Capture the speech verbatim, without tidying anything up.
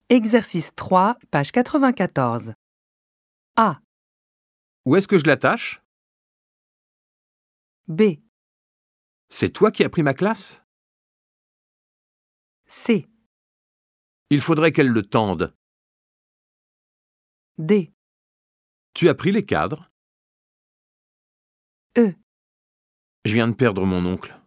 Exercice trois, page quatre-vingt-quatorze. A. Où est-ce que je l'attache? B. C'est toi qui as pris ma classe? C. Il faudrait qu'elle le tende. D. Tu as pris les cadres? E. Je viens de perdre mon oncle.